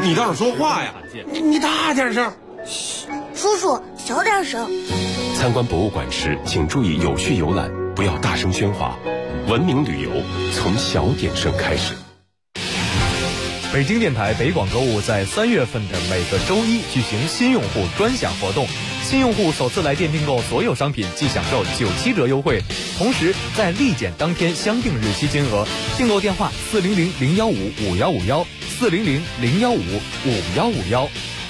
你倒是说话呀！你大点声。 嘘，叔叔小点声。 参观博物馆时，请注意有序游览，不要大声喧哗。文明旅游从小点声开始。 北京电台北广购物在3月份的每个周一举行新用户专享活动，新用户首次来电订购所有商品即享受97折优惠，同时在立减当天相定日期金额，订购电话400-015-5151，400-015-5151。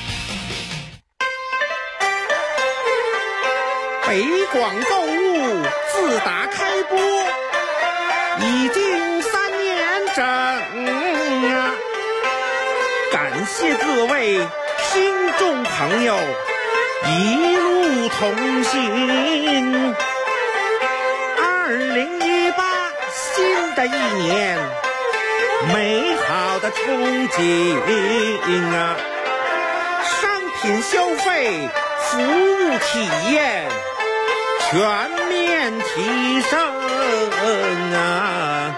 北广购物自打开播已经3年整啊！感谢各位听众朋友一路同行。2018新的一年，美好的憧憬啊！商品消费，服务体验全面提升啊！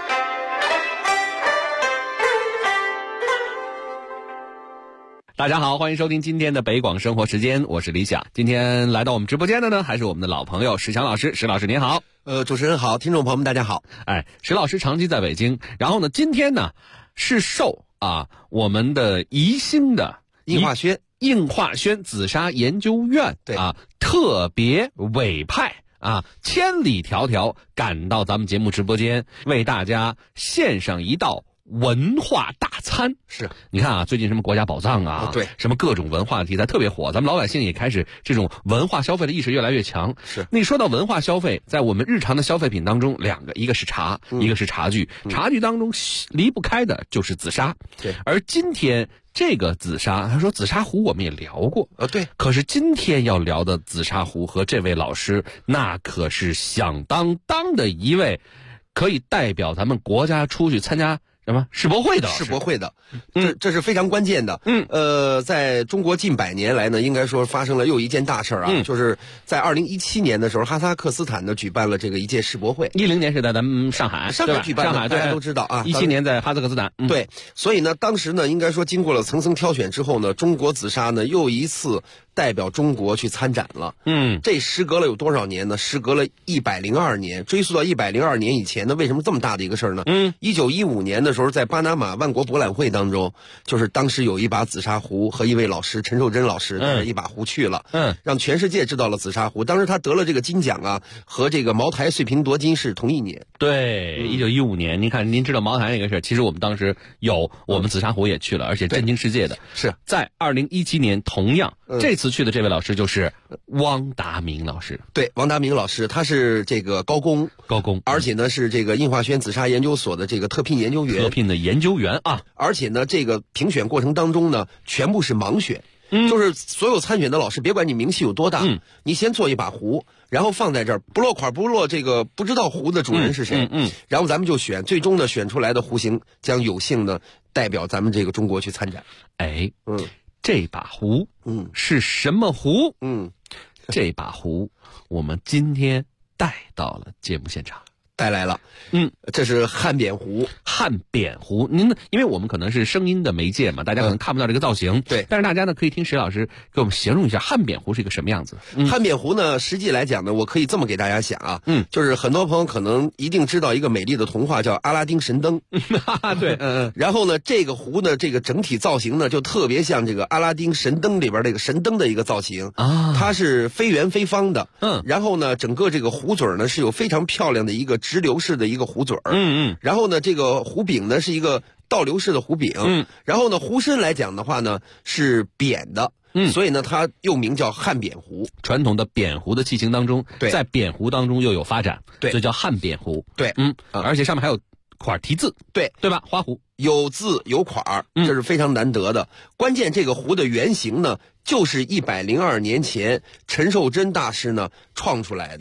大家好，欢迎收听今天的北广生活时间，我是李想。今天来到我们直播间的呢，还是我们的老朋友史强老师。史老师您好。 主持人好，听众朋友们大家好。 史老师长期在北京，然后呢，今天呢是受我们的宜兴的应化轩紫砂研究院特别委派千里迢迢赶到咱们节目直播间，为大家献上一道文化大餐。 是， 你看最近什么国家宝藏对， 什么各种文化的题材特别火，咱们老百姓也开始这种文化消费的意识越来越强。 是， 那说到文化消费，在我们日常的消费品当中，两个，一个是茶，一个是茶具。茶具当中离不开的就是紫砂。 对， 而今天这个紫砂，他说紫砂壶我们也聊过， 对。 可是今天要聊的紫砂壶和这位老师，那可是响当当的一位，可以代表咱们国家出去参加什么世博会的？ 这是非常关键的。在中国近100年来呢，应该说发生了又一件大事就是在2017年的时候，哈萨克斯坦呢举办了这个一届世博会。 10年是在咱们上海举办的， 上海大家都知道 17年在哈萨克斯坦。 对，所以呢，当时呢，应该说经过了层层挑选之后呢，中国紫砂呢又一次代表中国去参展了。这时隔了有多少年呢？时隔了102年，追溯到102年以前呢，为什么这么大的一个事儿呢？1915年的时候，在巴拿马万国博览会当中，就是当时有一把紫砂壶和一位老师陈寿珍老师带着一把壶去了，让全世界知道了紫砂壶。当时他得了这个金奖和这个茅台岁平夺金是同一年。 对，1915年，您看，您知道茅台那个事儿，其实我们当时我们紫砂壶也去了，而且震惊世界的。 是在2017年，同样这次去的这位老师就是汪达明老师。 对，汪达明老师，他是这个高工，而且呢是这个应化轩紫砂研究所的这个特聘研究员。而且呢，这个评选过程当中呢，全部是盲选。就是所有参选的老师，别管你名气有多大，你先做一把壶，然后放在这儿，不落款不落这个不知道壶的主人是谁，然后咱们就选，最终呢选出来的壶型将有幸呢代表咱们这个中国去参展。 这把壶是什么壶？这把壶我们今天带到了节目现场。 带来了，这是汉扁壶。 您因为我们可能是声音的媒介嘛，大家可能看不到这个造型， 对。 但是大家呢可以听史老师给我们形容一下汉扁壶是一个什么样子。 汉扁壶呢，实际来讲呢，我可以这么给大家讲就是很多朋友可能一定知道一个美丽的童话叫《阿拉丁神灯》， 对， 然后呢，这个壶呢，这个整体造型呢，就特别像这个《阿拉丁神灯》里边这个神灯的一个造型它是非圆非方的，然后呢，整个这个壶嘴呢是有非常漂亮的一个直流式的一个壶嘴然后呢，这个壶柄呢是一个倒流式的壶柄然后呢，壶身来讲的话呢是扁的，所以呢它又名叫汉扁壶。 传统的扁壶的器型当中，在扁壶当中又有发展，所以叫汉扁壶。 对， 而且上面还有款题字，对吧？花壶有字有款这是非常难得的。关键这个壶的原型呢，就是102年前陈寿珍大师呢创出来的。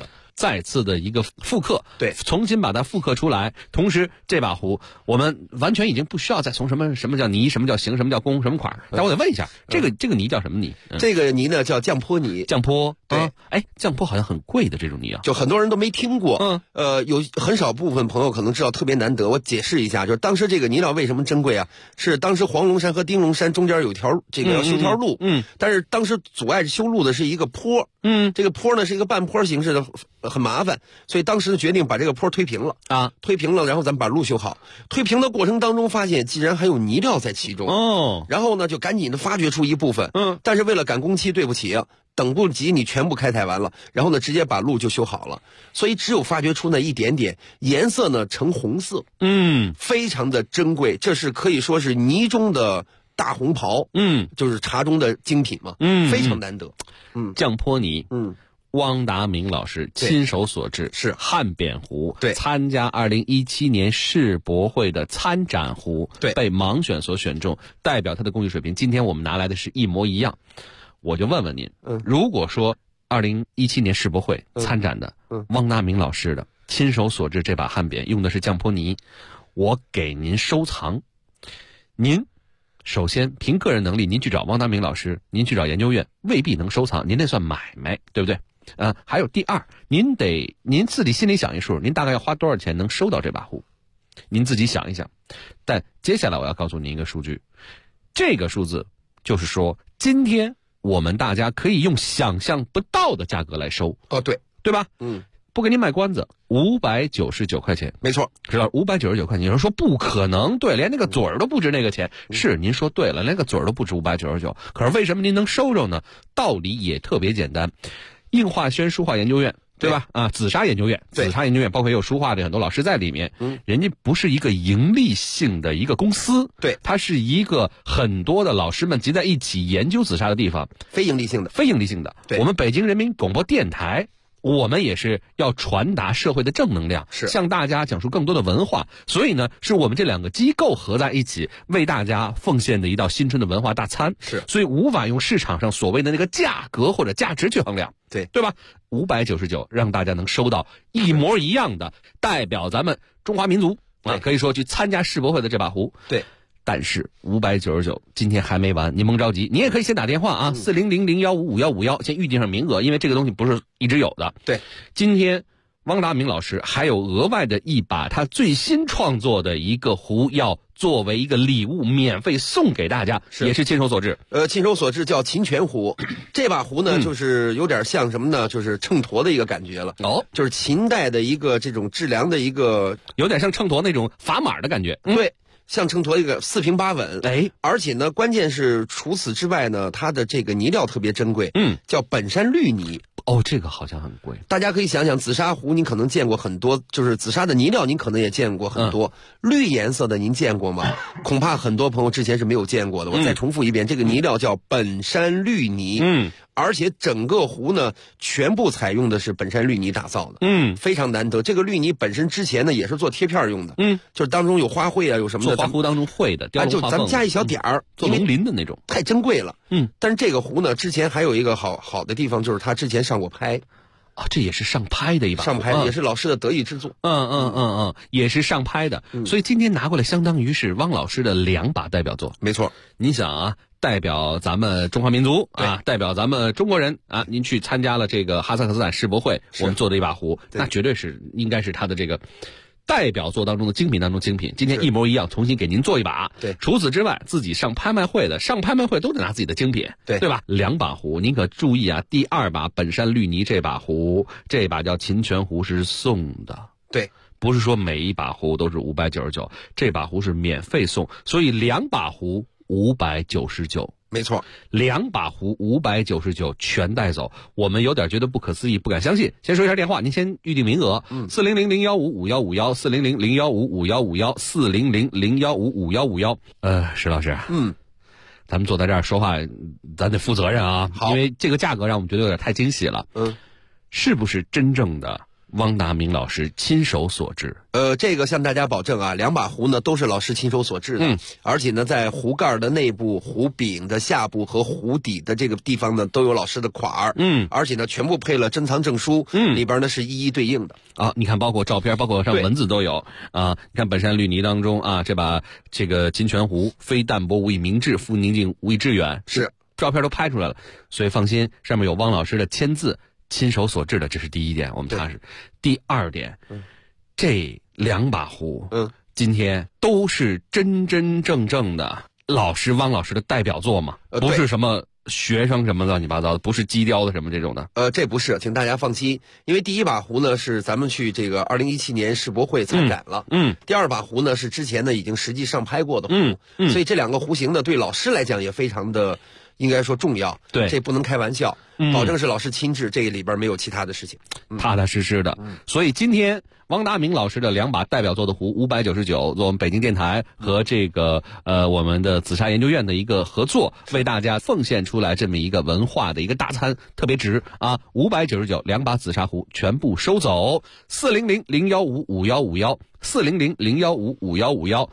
再次的一个复刻， 对， 重新把它复刻出来。同时，这把壶我们完全已经不需要再从什么叫泥，什么叫形，什么叫工，什么款。但我得问一下，这个泥叫什么泥？ 这个泥呢叫降坡泥。 降坡， 对， 降坡好像很贵的这种泥啊， 就很多人都没听过。有很少部分朋友可能知道，特别难得。我解释一下，就是当时这个泥料为什么珍贵啊？是当时黄龙山和丁龙山中间有条这个要修条路，但是当时阻碍修路的是一个坡，这个坡呢是一个半坡形式的，很麻烦，所以当时决定把这个坡推平了啊，推平了，然后咱们把路修好。推平的过程当中发现，竟然还有泥料在其中哦，然后呢就赶紧的发掘出一部分，但是为了赶工期，对不起啊，等不及你全部开采完了，然后呢直接把路就修好了，所以只有发掘出那一点点，颜色呢呈红色，非常的珍贵，这是可以说是泥中的大红袍，就是茶中的精品嘛，非常难得。 降坡泥，汪达明老师亲手所制， 是汉扁壶， 对， 参加2017年世博会的参展壶， 对， 被盲选所选中，代表他的工艺水平。今天我们拿来的是一模一样，我就问问您，如果说2017年世博会参展的，汪达明老师的亲手所制这把汉扁用的是降坡泥，我给您收藏，您首先凭个人能力，您去找汪达明老师，您去找研究院，未必能收藏，您那算买卖，对不对？还有第二，您自己心里想一数，您大概要花多少钱能收到这把壶？您自己想一想。但接下来我要告诉您一个数据，这个数字就是说，今天我们大家可以用想象不到的价格来收。对吧？不给您卖关子，599块钱， 没错， 知道599块钱。有人说不可能，对，连那个嘴儿都不值那个钱。是，您说对了，连个嘴儿都不值599。可是为什么您能收着呢？道理也特别简单。应化轩书画研究院，对吧？紫砂研究院，包括也有书画的很多老师在里面。人家不是一个盈利性的一个公司， 对， 它是一个很多的老师们集在一起研究紫砂的地方， 非盈利性的。对， 我们北京人民广播电台，我们也是要传达社会的正能量， 是向大家讲述更多的文化。所以呢，是我们这两个机构合在一起，为大家奉献的一道新春的文化大餐。 是， 所以无法用市场上所谓的那个价格或者价值去衡量，对吧？599让大家能收到一模一样的，代表咱们中华民族可以说去参加世博会的这把壶。 对。 但是599今天还没完，您甭着急，你也可以先打电话啊，4000155151，先预定上名额，因为这个东西不是一直有的。 对， 今天汪达明老师还有额外的一把他最新创作的一个壶，要作为一个礼物免费送给大家，也是亲手所制。 亲手所制叫秦泉壶，这把壶呢，就是有点像什么呢？就是秤砣的一个感觉了。就是秦代的一个这种质量的一个， 有点像秤砣那种砝码的感觉。 对。像秤砣一个四平八稳，而且呢，关键是除此之外呢，它的这个泥料特别珍贵，叫本山绿泥。 这个好像很贵。 大家可以想想，紫砂壶您可能见过很多，就是紫砂的泥料您可能也见过很多，绿颜色的您见过吗？恐怕很多朋友之前是没有见过的。我再重复一遍，这个泥料叫本山绿泥，而且整个壶呢，全部采用的是本山绿泥打造的，非常难得。这个绿泥本身之前呢，也是做贴片用的，就是当中有花卉啊，有什么的， 做花壶当中会的， 就咱们加一小点儿， 做龙鳞的那种， 太珍贵了。但是这个壶呢，之前还有一个好的地方，就是它之前上过拍。 这也是上拍的一把， 上拍也是老师的得意之作。 也是上拍的。所以今天拿过来，相当于是汪老师的2把代表作。 没错， 你想啊，代表咱们中华民族代表咱们中国人您去参加了这个哈萨克斯坦世博会，我们做的一把壶，那绝对是应该是他的这个代表作当中的精品当中精品。今天一模一样，重新给您做一把。 对， 除此之外，自己上拍卖会都得拿自己的精品，对吧？2把壶，您可注意啊，第2把本山绿泥这把壶，这把叫秦泉壶是送的。 对， 不是说每一把壶都是599，这把壶是免费送，所以2把壶599。 没错 ，2把壶599全带走，我们有点觉得不可思议，不敢相信。先说一下电话，您先预定名额，4000015551，4000015551，4000015551。石老师，咱们坐在这儿说话，咱得负责任啊，因为这个价格让我们觉得有点太惊喜了。是不是真正的汪达明老师亲手所制。 这个向大家保证啊，2把壶呢都是老师亲手所制的，而且呢在壶盖的内部、壶柄的下部和壶底的这个地方呢都有老师的款儿，而且呢全部配了珍藏证书，里边呢是一一对应的啊。你看，包括照片，包括上文字都有啊。你看本山绿泥当中啊，这个金泉壶，非淡泊无以明志，复宁静无以致远， 是照片都拍出来了，所以放心，上面有汪老师的签字，亲手所制的，这是第一点，我们踏实。第二点，这2把壶，今天都是真真正正的汪老师的代表作嘛，不是什么学生什么乱七八糟的，不是机雕的什么这种的。 这不是，请大家放心，因为第1把壶呢是咱们去这个2017年世博会参展了，第2把壶呢是之前呢已经实际上拍过的壶，所以这2个壶型呢对老师来讲也非常的应该说重要， 对， 这不能开玩笑，保证是老师亲制，这里边没有其他的事情， 踏踏实实的。所以今天汪达明老师的2把代表作的壶599，做我们北京电台和这个我们的紫砂研究院的一个合作，为大家奉献出来这么一个文化的一个大餐，特别值啊！599 2把紫砂壶全部收走，400-015-5151 400-015-5151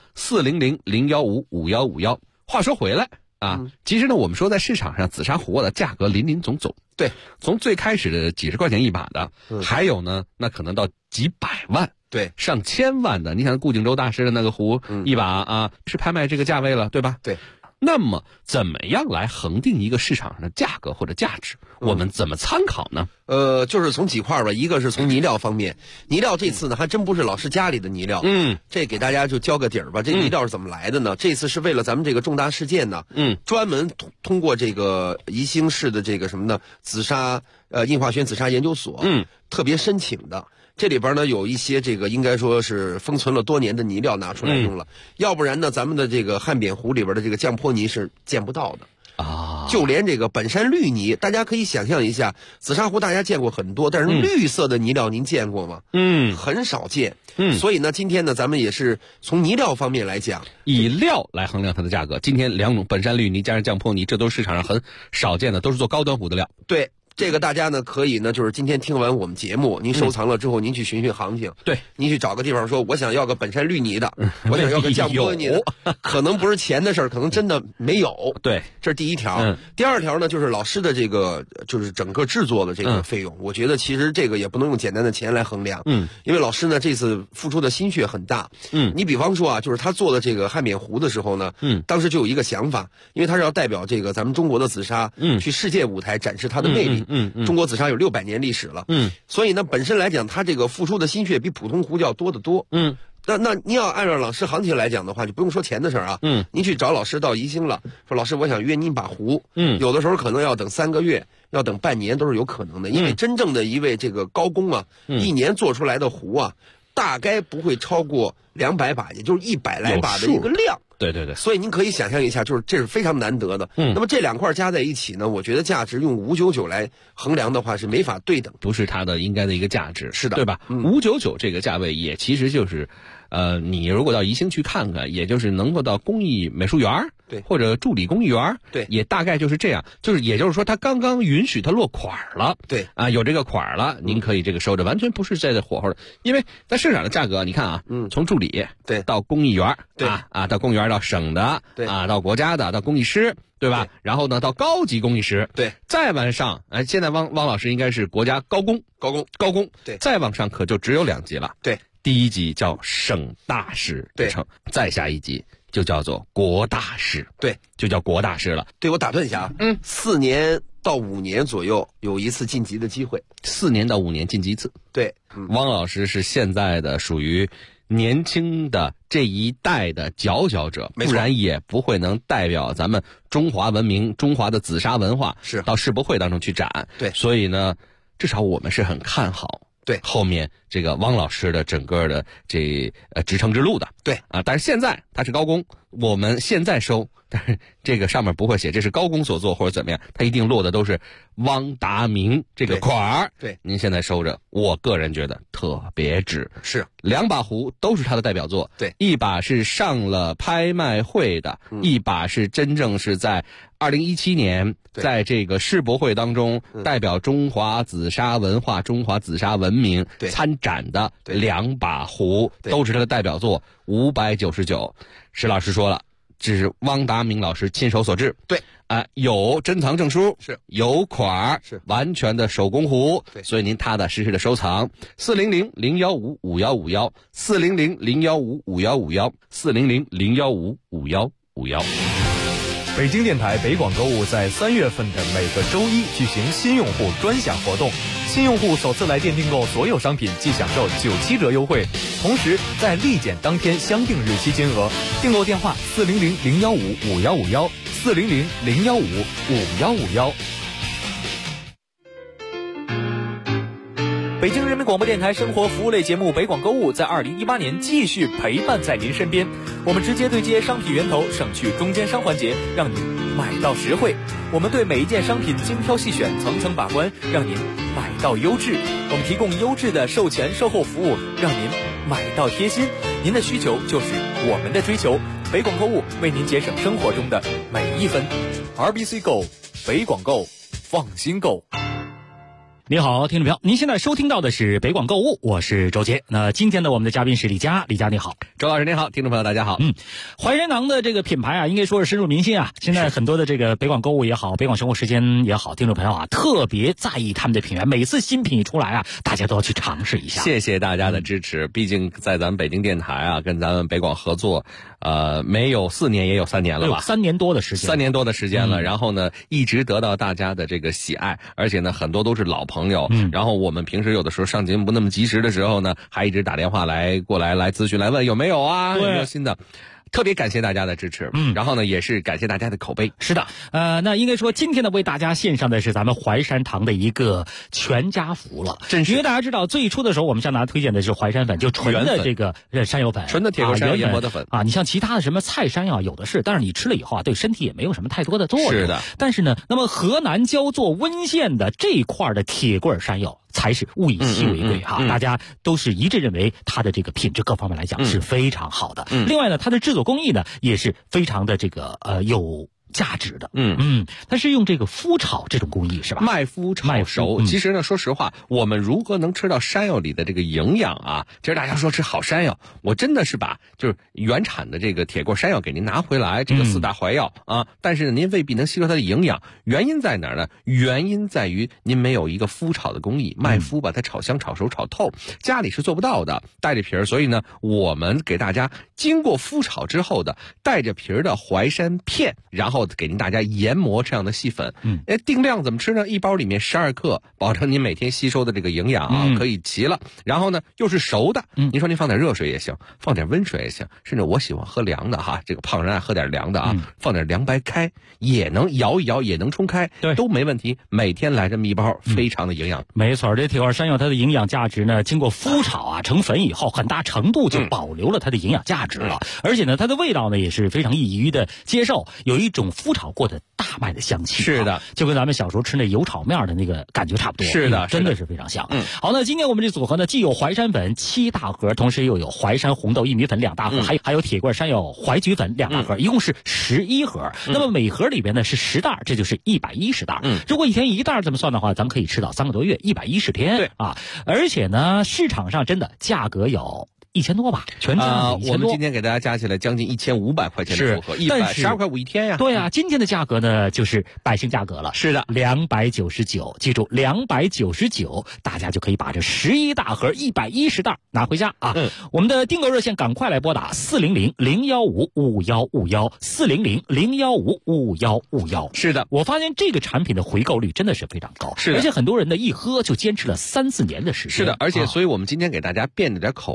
400-015-5151。话说回来啊，其实呢，我们说在市场上紫砂壶的价格林林总总， 对， 从最开始的几十块钱1把的，还有呢，那可能到几百万， 对， 上千万的。你想顾景舟大师的那个壶1把啊，是拍卖这个价位了，对吧？ 对。 那么怎么样来恒定一个市场上的价格或者价值？我们怎么参考呢？ 就是从几块吧，一个是从泥料方面，泥料这次呢还真不是老师家里的泥料，这给大家就交个底儿吧。这泥料是怎么来的呢？这次是为了咱们这个重大事件呢，专门通过这个宜兴市的这个什么呢，紫砂印化轩紫砂研究所，特别申请的。这里边呢有一些这个应该说是封存了多年的泥料拿出来用了，要不然呢咱们的这个汉扁壶里边的这个降坡泥是见不到的啊。就连这个本山绿泥，大家可以想象一下，紫砂壶大家见过很多，但是绿色的泥料您见过吗？很少见。所以呢今天呢咱们也是从泥料方面来讲， 以料来衡量它的价格。今天2种本山绿泥加上降坡泥，这都是市场上很少见的，都是做高端壶的料。 对。这个大家呢可以呢，就是今天听完我们节目，您收藏了之后，您去寻寻行情。 对， 您去找个地方说，我想要个本山绿泥的，我想要个降坡泥的，可能不是钱的事儿，可能真的没有。 对， 这是第一条。第二条呢，就是老师的这个就是整个制作的这个费用，我觉得其实这个也不能用简单的钱来衡量。因为老师呢这次付出的心血很大。你比方说啊，就是他做的这个汉扁壶的时候呢，当时就有一个想法，因为他是要代表这个咱们中国的紫砂，去世界舞台展示它的魅力。中国紫砂有600年历史了，所以呢，本身来讲，它这个付出的心血比普通壶就要多得多，那你要按照老师行情来讲的话，就不用说钱的事儿啊，您去找老师到宜兴了，说老师我想约您把壶，有的时候可能要等3个月，要等半年都是有可能的，因为真正的一位这个高工啊，1年做出来的壶啊，大概不会超过200把，也就是100来把的一个量。 对对对， 所以您可以想象一下，就是这是非常难得的。那么这2块加在一起呢，我觉得价值用599来衡量的话是没法对等， 不是它的应该的一个价值， 是的， 对吧？599这个价位也其实就是，你如果到宜兴去看看，也就是能够到工艺美术园， 对， 或者助理工艺园， 对， 也大概就是这样，就是也就是说，它刚刚允许它落款了， 对啊，有这个款了，您可以这个收着，完全不是在这火候的，因为在市场的价格，你看啊，从助理对到工艺园， 对到工艺园到省的， 对啊，到国家的，到工艺师。对吧？然后呢，到高级工艺师， 对， 再往上，现在汪老师应该是国家高工， 对， 再往上可就只有2级了， 对， 第1级叫省大师之称，再下一级就叫做国大师， 对， 就叫国大师了。 对，我打断一下啊，4年到5年左右有一次晋级的机会 ，4年到5年晋级一次， 对， 汪老师是现在的属于年轻的这一代的佼佼者，不然也不会能代表咱们中华文明、中华的紫砂文化是到世博会当中去展。 对， 所以呢，至少我们是很看好。 对， 后面这个汪老师的整个的职称之路的。 对啊，但是现在他是高工，我们现在收，但是这个上面不会写这是高工所做或者怎么样，他一定落的都是汪达明这个款儿。 对， 您现在收着，我个人觉得特别值。 是 2把壶都是他的代表作。 对， 一把是上了拍卖会的，一把是真正是在2017年在这个世博会当中代表中华紫砂文化、中华紫砂文明参展的2把壶，都是他的代表作，599。石老师说了，这是汪达明老师亲手所制。 对， 有珍藏证书， 是有款儿， 是完全的手工壶。 对， 所以您踏踏实实的收藏。400-015-5151，400-015-5151，400-015-5151。 北京电台北广购物在3月份的每个周一举行新用户专享活动，新用户首次来电订购所有商品即享受97折优惠，同时在立减当天相定日期金额。订购电话400-015-5151，400-015-5151。北京人民广播电台生活服务类节目北广购物在2018年继续陪伴在您身边，我们直接对接商品源头，省去中间商环节，让您买到实惠。我们对每一件商品精挑细选，层层把关，让您买到优质。我们提供优质的售前售后服务，让您买到贴心。您的需求就是我们的追求，北广购物为您节省生活中的每一分。RBC Go， 北广购，放心购。 你好，听众朋友，您现在收听到的是北广购物，我是周杰。那今天呢，我们的嘉宾是李佳，李佳你好。 周老师您好，听众朋友大家好。 淮山堂的这个品牌啊，应该说是深入民心啊。现在很多的这个北广购物也好，北广生活时间也好，听众朋友啊，特别在意他们的品源，每次新品一出来啊，大家都要去尝试一下。 谢谢大家的支持。毕竟在咱们北京电台啊，跟咱们北广合作，没有4年也有3年了吧？ 3年多的时间。 3年多的时间了。然后呢，一直得到大家的这个喜爱，而且呢，很多都是老朋友。然后我们平时有的时候上节目不那么及时的时候呢，还一直打电话过来咨询，来问有没有啊，有没有新的。特别感谢大家的支持，然后呢，也是感谢大家的口碑。 是的，那应该说今天呢，为大家献上的是咱们淮山堂的一个全家福了。 真是， 因为大家知道，最初的时候我们向大家推荐的是淮山粉，就纯的这个山药粉， 纯的铁锅山药研磨的粉啊。你像其他的什么菜山药有的是，但是你吃了以后啊，对身体也没有什么太多的作用。 是的。 但是呢，那么河南焦作温县的这一块的铁棍山药才是物以稀为贵哈，大家都是一致认为它的这个品质各方面来讲是非常好的。另外呢，它的制作工艺呢也是非常的这个有价值的。它是用这个麸炒这种工艺是吧？ 麦麸炒熟。其实呢，说实话，我们如何能吃到山药里的这个营养啊？其实大家说吃好山药，我真的是把就是原产的这个铁锅山药给您拿回来，这个4大怀药啊，但是您未必能吸收它的营养。原因在哪儿呢？原因在于您没有一个麸炒的工艺，麦麸把它炒香、炒熟、炒透，家里是做不到的，带着皮儿。所以呢，我们给大家经过麸炒之后的带着皮儿的淮山片，然后给您大家研磨这样的细粉。定量怎么吃呢？一包里面12克，保证您每天吸收的这个营养啊，可以齐了。然后呢，又是熟的。您说您放点热水也行，放点温水也行，甚至我喜欢喝凉的哈，这个胖人爱喝点凉的啊，放点凉白开也能摇一摇，也能冲开， 对， 都没问题。每天来这么一包，非常的营养。 没错，这铁罐山药它的营养价值呢，经过麸炒啊成粉以后，很大程度就保留了它的营养价值了。而且呢，它的味道呢也是非常易于的接受，有一种麸炒过的大麦的香气。 是的， 就跟咱们小时候吃那油炒面的那个感觉差不多。 是的， 真的是非常香。好，那今天我们这组合呢，既有淮山粉7大盒，同时又有淮山红豆薏米粉2大盒，还有铁罐山药淮菊粉2大盒，一共是11盒。那么每盒里边呢是10袋，这就是110袋。如果一天1袋这么算的话，咱们可以吃到3个多月，110天。 对啊， 而且呢，市场上真的价格有1000多吧，全价1000多。 我们今天给大家加起来将近1500块钱的组合，112块5一天呀。 对啊，今天的价格呢就是百姓价格了。 是的 ，299，记住299，大家就可以把这11大盒110袋拿回家啊。我们的订购热线赶快来拨打400-015-5151，400-015-5151。 是的， 我发现这个产品的回购率真的是非常高， 是的， 而且很多人呢一喝就坚持了3-4年的时间。 是的，而且所以我们今天给大家变了点口味儿。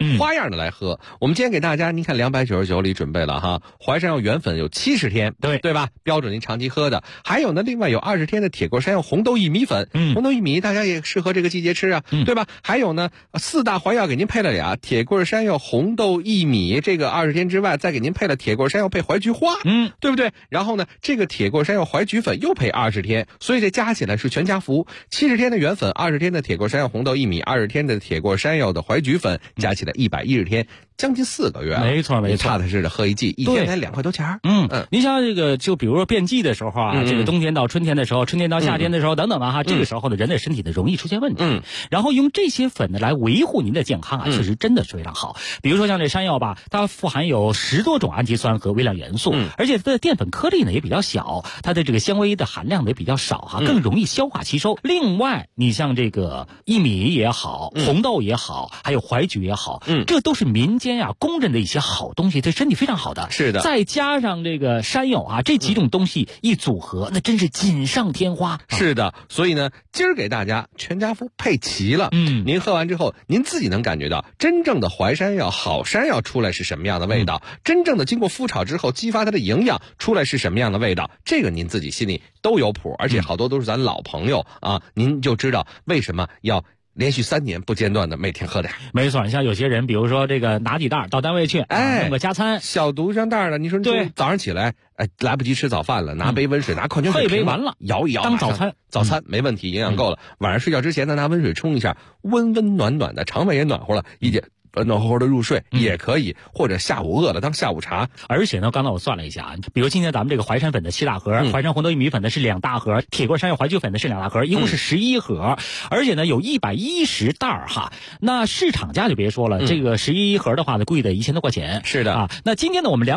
花样的来喝。我们今天给大家，您看299里准备了哈，淮山药原粉有70天，对吧？标准您长期喝的。还有呢，另外有20天的铁棍山药红豆薏米粉，红豆薏米大家也适合这个季节吃啊，对吧？还有呢，4大淮药给您配了俩，铁棍山药红豆薏米，这个20天之外再给您配了铁棍山药配淮菊花，对不对？然后呢，这个铁棍山药淮菊粉又配20天，所以这加起来是全家福。70天的原粉，20天的铁棍山药红豆薏米，20天的铁棍山药的淮菊粉，加起来110天，将近4个月。 没错， 踏踏实实喝一季，一天才2块多钱。 你像这个，就比如说变季的时候啊，这个冬天到春天的时候，春天到夏天的时候等等啊，这个时候呢，人的身体呢容易出现问题。然后用这些粉呢来维护您的健康啊，确实真的是非常好。比如说像这山药吧，它富含有10多种氨基酸和微量元素，而且它的淀粉颗粒呢也比较小，它的这个纤维的含量呢也比较少哈，更容易消化吸收。另外，你像这个薏米也好，红豆也好，还有淮菊也好，这都是民间呀公认的一些好东西，对身体非常好的。 是的， 再加上这个山药啊，这几种东西一组合，那真是锦上添花。 是的，所以呢，今儿给大家全家福配齐了。您喝完之后，您自己能感觉到真正的淮山药、好山药出来是什么样的味道，真正的经过麸炒之后激发它的营养出来是什么样的味道，这个您自己心里都有谱，而且好多都是咱老朋友啊，您就知道为什么要连续3年不间断的每天喝点。 没错，你像有些人，比如说这个拿几袋到单位去，弄个加餐， 小毒上袋的，你说对，早上起来，来不及吃早饭了，拿杯温水，拿矿泉水喝一杯完了， 摇一摇当早餐， 早餐没问题，营养够了。晚上睡觉之前呢，拿温水冲一下，温温暖暖的，肠胃也暖和了，一点暖和和的入睡也可以，或者下午饿了当下午茶。 而且呢，刚才我算了一下啊，比如今天咱们这个淮山粉的7大盒，淮山红豆薏米粉的是2大盒，铁棍山药淮菊粉的是2大盒，一共是11盒，而且呢有110袋哈。那市场价就别说了，这个11盒的话呢，贵的1000多块钱。 是的啊，那今天呢我们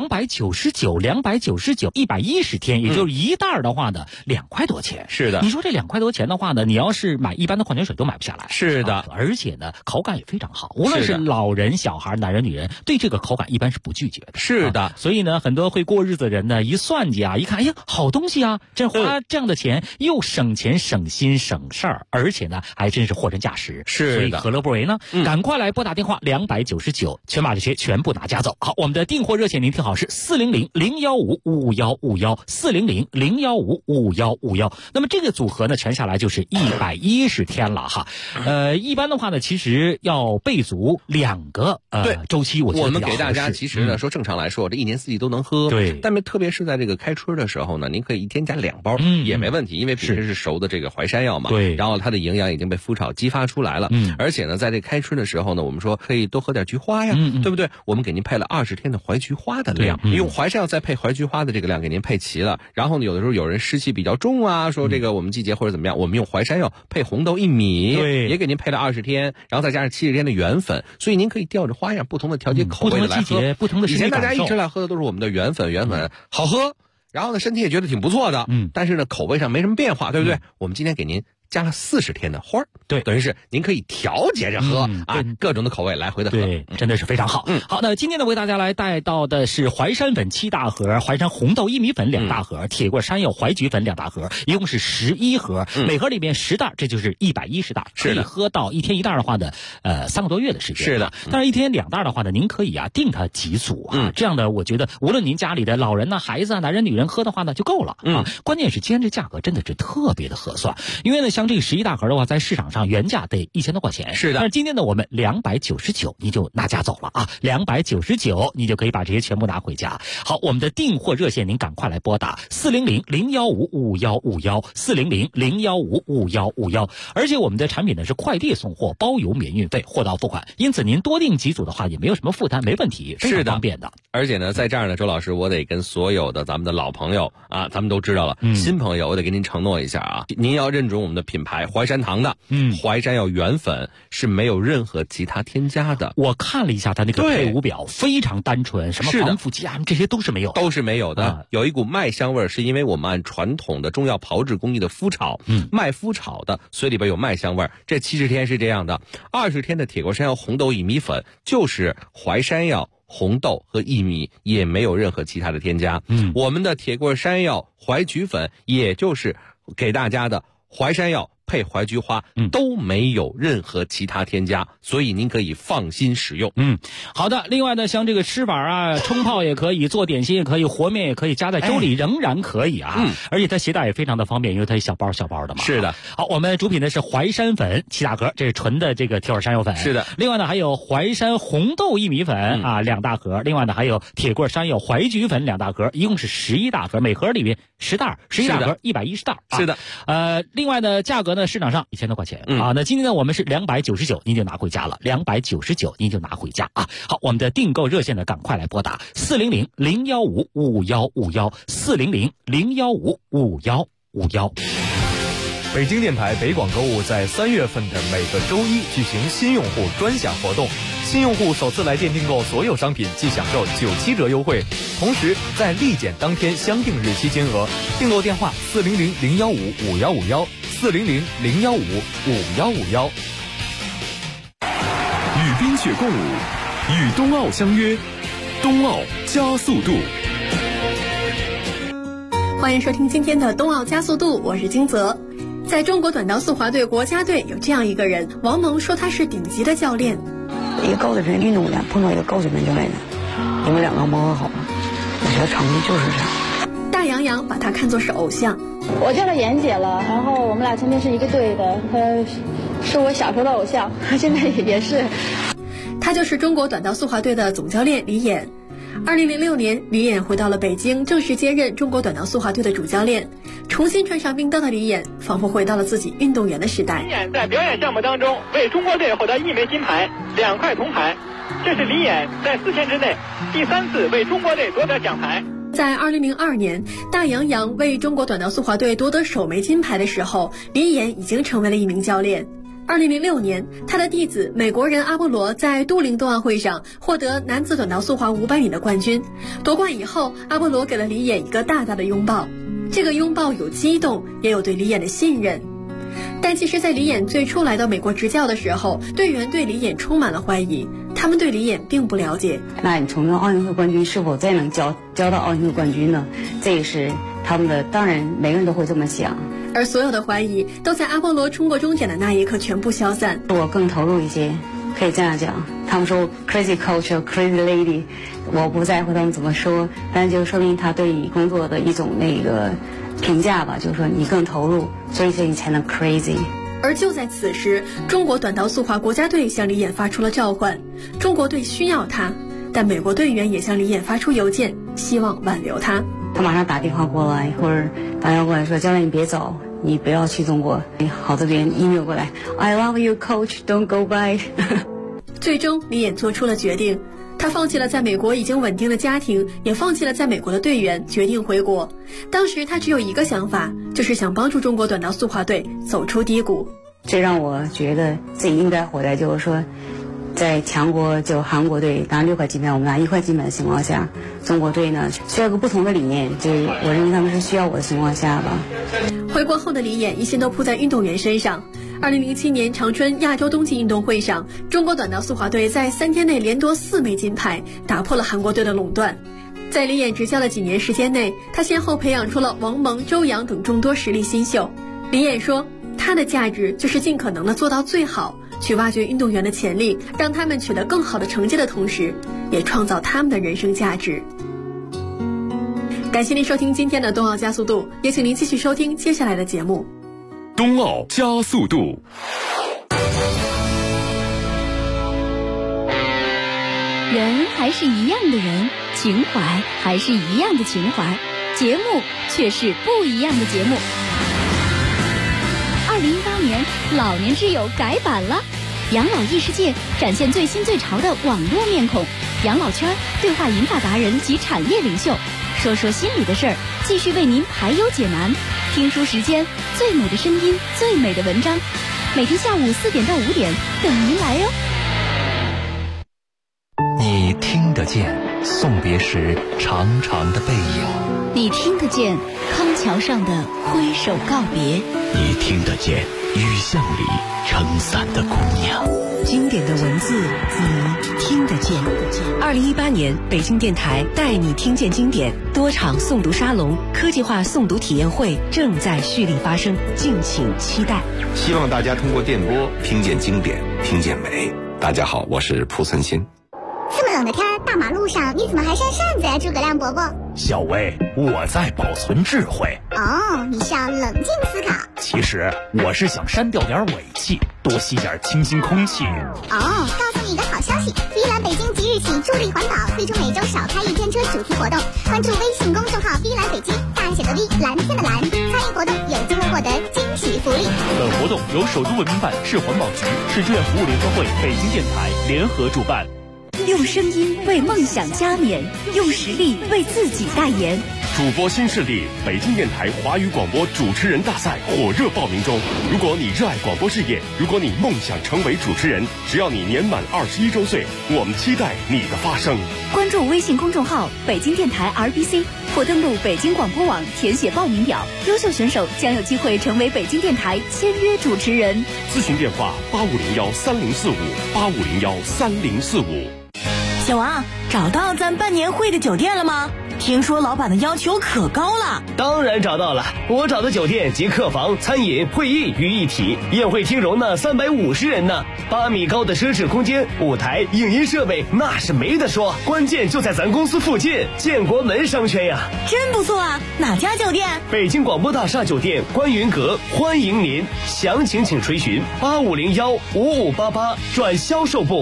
299，110天，也就是一袋的话呢2块多钱。 是的， 你说这2块多钱的话呢，你要是买一般的矿泉水都买不下来。 是的， 而且呢口感也非常好，无论是老人、小孩、男人、女人，对这个口感一般是不拒绝的。 是的， 所以呢，很多会过日子的人呢，一算计啊，一看，哎呀，好东西啊，这花这样的钱又省钱、省心、省事儿，而且呢，还真是货真价实。 是的， 所以何乐不为呢？赶快来拨打电话299，全把这些全部拿家走。好，我们的订货热线您听好是400-015-5151，400-015-5151。那么这个组合呢，全下来就是110天了哈。一般的话呢，其实要备足2个周期，我们给大家其实呢说正常来说，这1年4季都能喝。 对， 但特别是在这个开春的时候呢，您可以一天加2包，也没问题，因为平时是熟的这个淮山药嘛。 对， 然后它的营养已经被麸炒激发出来了。而且呢，在这开春的时候呢，我们说可以多喝点菊花呀，对不对？我们给您配了20天的淮菊花的量，用淮山药再配淮菊花的这个量给您配齐了。然后呢，有的时候有人湿气比较重啊，说这个我们季节或者怎么样，我们用淮山药配红豆薏米，也给您配了20天，然后再加上70天的原粉，所以您可以调着花样不同的调节口味的来喝。 不同的以前大家一直来喝的都是我们的原粉好喝，然后呢身体也觉得挺不错的，但是呢口味上没什么变化，对不对？我们今天给您加了40天的花， 对， 等于是您可以调节着喝各种的口味来回的喝， 对，真的是非常好。好，那今天呢为大家来带到的是淮山粉7大盒，淮山红豆薏米粉2大盒，铁棍山药淮菊粉2大盒，一共是11盒，每盒里面10袋，这就是110袋，可以喝到1天1袋的话呢，3个多月的时间。 是的， 但是1天2袋的话呢，您可以定它几组这样的我觉得无论您家里的老人呢、孩子啊、男人、女人喝的话呢就够了关键是今天这价格真的是特别的合算，因为呢像这个11大盒的话，在市场上原价得1000多块钱。 是的， 但是今天呢，我们299你就拿家走了啊，299你就可以把这些全部拿回家。好，我们的订货热线您赶快来拨打400-015-5151，400-015-5151。而且我们的产品呢是快递送货，包邮免运费，货到付款，因此您多订几组的话也没有什么负担，没问题，非常方便的。 而且呢，在这儿呢，周老师，我得跟所有的咱们的老朋友啊，咱们都知道了，新朋友我得给您承诺一下啊，您要认准我们的品牌淮山堂的，淮山药原粉是没有任何其他添加的。 我看了一下它那个配伍表，非常单纯，什么防腐剂啊，这些都是没有的， 都是没有的。有一股麦香味儿，是因为我们按传统的中药炮制工艺的麸炒，麦麸炒的，所以里边有麦香味儿。这70天是这样的，20天的铁棍山药红豆薏米粉就是淮山药、红豆和薏米，也没有任何其他的添加。我们的铁棍山药淮菊粉，也就是给大家的淮山药配怀菊花都没有任何其他添加，所以您可以放心使用。 好的。另外呢，像这个吃法啊，冲泡也可以，做点心也可以，和面也可以，加在粥里仍然可以啊。而且它携带也非常的方便，因为它小包的嘛。是的。好，我们主品的是淮山粉7大盒，这是纯的这个铁耳山药粉。是的。另外呢，还有淮山红豆薏米粉啊2大盒，另外呢还有铁棍山药怀菊粉2大盒，一共是11大盒，每盒里面10袋，11大盒110袋。是的。另外呢，价格呢市场上1000多块钱啊。那今天呢我们是299，您就拿回家了，299您就拿回家啊。好，我们的订购热线呢赶快来拨打400-015-5151，400-015-5151。 北京电台北广购物在3月份的每个周一举行新用户专享活动，新用户首次来电订购所有商品即享受97折优惠，同时在立减当天相定日期金额。订购电话400-015-5151，400-015-5151。 与冰雪共舞，与冬奥相约，冬奥加速度。 欢迎收听今天的冬奥加速度，我是金泽。在中国短道速滑队国家队有这样一个人，王蒙说他是顶级的教练。 一个高水平运动员碰到一个高水平教练，你们两个磨合好了，我觉得成绩就是这样。 大杨洋把他看作是偶像。 我叫他妍姐了，然后我们俩曾经是一个队的，他是我小时候的偶像，现在也是。 他就是中国短道速滑队的总教练李演。2006年，李演回到了北京，正式接任中国短道速滑队的主教练。重新穿上冰刀的李演，仿佛回到了自己运动员的时代。 李演在表演项目当中为中国队获得1枚金牌、2块铜牌，这是李演在4天之内第3次为中国队夺得奖牌。 在2002年，大杨洋为中国短道速滑队夺得首枚金牌的时候，李演已经成为了一名教练。2006年，他的弟子美国人阿波罗在都灵冬奥会上获得男子短道速滑500米的冠军。夺冠以后，阿波罗给了李演一个大大的拥抱，这个拥抱有激动，也有对李演的信任。但其实在李演最初来到美国执教的时候，队员对李演充满了怀疑，他们对李演并不了解。 那你从奥运会冠军是否再能教到奥运会冠军呢？这也是他们的，当然每个人都会这么想。 而所有的怀疑都在阿波罗冲过终点的那一刻全部消散。 我更投入一些，可以这样讲。他们说 crazy coach crazy lady， 我不在乎他们怎么说，但就说明他对你工作的一种那个评价吧，就是说你更投入，所以你才能 crazy。 而就在此时，中国短道速滑国家队向李演发出了召唤，中国队需要他，但美国队员也向李演发出邮件，希望挽留他。 他马上打电话过来，或者打电话过来说：“教练，你别走，你不要去中国。”好多人 email 过来 ：“I love you, coach. Don't go back。” 最终，李演做出了决定，他放弃了在美国已经稳定的家庭，也放弃了在美国的队员，决定回国。当时他只有一个想法，就是想帮助中国短道速滑队走出低谷。 最让我觉得自己应该回来，就是说，在强国就韩国队拿6块金牌，我们拿1块金牌的情况下，中国队呢需要个不同的理念，就是我认为他们是需要我的情况下吧。 回国后的李演一心都扑在运动员身上。2007年长春亚洲冬季运动会上，中国短道速滑队在3天内连夺4枚金牌，打破了韩国队的垄断。在李演执教的几年时间内，他先后培养出了王蒙、周洋等众多实力新秀。李演说，他的价值就是尽可能的做到最好，去挖掘运动员的潜力，让他们取得更好的成绩的同时，也创造他们的人生价值。感谢您收听今天的冬奥加速度，也请您继续收听接下来的节目。 冬奥加速度。 人还是一样的人，情怀还是一样的情怀，节目却是不一样的节目。2018年老年之友改版了，养老异世界展现最新最潮的网络面孔，养老圈对话银发达人及产业领袖，说说心里的事儿，继续为您排忧解难。听书时间，最美的声音，最美的文章，每天下午4点到5点等您来哟。 你听得见送别时长长的背影， 你听得见康桥上的挥手告别。 你听得见雨巷里撑伞的姑娘。 经典的文字，你听得见。2018年，北京电台带你听见经典多场诵读沙龙、科技化诵读体验会正在蓄力发生，敬请期待。 希望大家通过电波听见经典，听见美。大家好，我是蒲存昕。 这么冷的天，大马路上你怎么还扇扇子呀，诸葛亮伯伯？ 小薇，我在保存智慧。 哦，你是要冷静思考。 其实我是想删掉点尾气，多吸点清新空气。 哦，告诉你一个好消息，碧蓝北京即日起助力环保，推出每周少开一天车主题活动。关注微信公众号碧蓝北京，大写的 V， 蓝天的蓝，参与活动有机会获得惊喜福利。 本活动由首都文明办、市环保局、市志愿服务联合会、北京电台联合主办。 用声音为梦想加冕，用实力为自己代言。 主播新势力北京电台华语广播主持人大赛火热报名中。如果你热爱广播事业，如果你梦想成为主持人，只要你年满21周岁，我们期待你的发声。 关注微信公众号北京电台 RBC 或登录北京广播网填写报名表，优秀选手将有机会成为北京电台签约主持人。 咨询电话8501304585013045。 小王，找到咱办年会的酒店了吗？听说老板的要求可高了。 当然找到了，我找的酒店集客房、餐饮、会议于一体，宴会厅容纳350人呢，8米高的奢侈空间，舞台、影音设备那是没得说，关键就在咱公司附近，建国门商圈呀。 真不错啊，哪家酒店？ 北京广播大厦酒店观云阁，欢迎您，详情请垂询85015588转销售部。